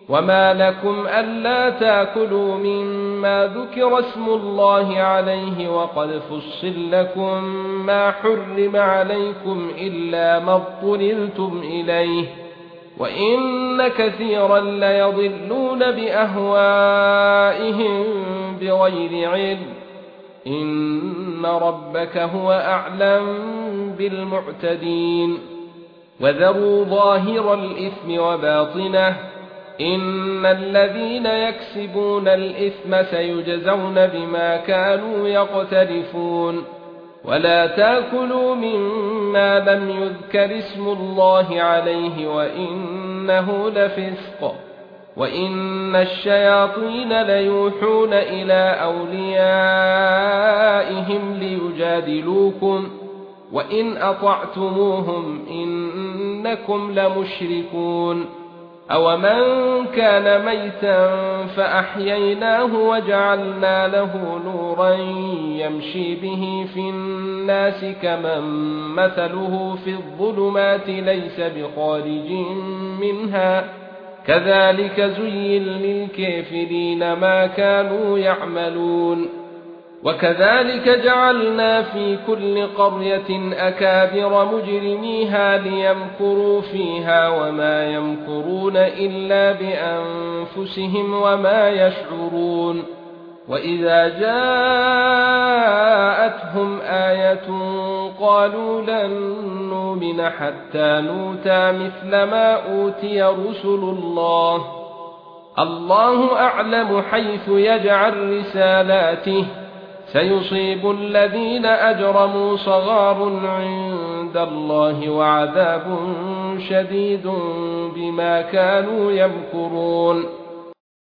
وما لكم ألا تأكلوا مما ذكر اسم الله عليه وقد فصل لكم ما حرم عليكم إلا ما اضطررتم إليه وإن كثيرا ليضلون بأهوائهم بغير علم إن ربك هو أعلم بالمعتدين وذروا ظاهر الإثم وباطنه إن الذين يكسبون الإثم سيجزون بما كانوا يقترفون ولا تأكلوا مما لم يذكر اسم الله عليه وإنه لفسق وإن الشياطين ليوحون إلى أوليائهم ليجادلوكم وإن أطعتموهم إنكم لمشركون أَوَمَنْ كَانَ مَيْتًا فَأَحْيَيْنَاهُ وَجَعَلْنَا لَهُ نُورًا يَمْشِي بِهِ فِي النَّاسِ كَمَنْ مَثَلُهُ فِي الظُّلُمَاتِ لَيْسَ بِخَارِجٍ مِنْهَا كَذَلِكَ زُيِّنَ لِلْكَافِرِينَ مَا كَانُوا يَعْمَلُونَ وَكَذَلِكَ جَعَلْنَا فِي كُلِّ قَرْيَةٍ أَكَابِرَ مُجْرِمِيهَا لِيَمْكُرُوا فِيهَا وَمَا يَمْكُرُونَ إِلَّا بِأَنفُسِهِمْ وَمَا يَشْعُرُونَ وَإِذَا جَاءَتْهُمْ آيَةٌ قَالُوا لَن نُّؤْمِنَ حَتَّى نُؤْتَىٰ مِثْلَ مَا أُوتِيَ رُسُلُ اللَّهِ الله أعلم حيث يجعل رسالاته سيصيب الذين أجرموا صغار عند الله وعذاب شديد بما كانوا يمكرون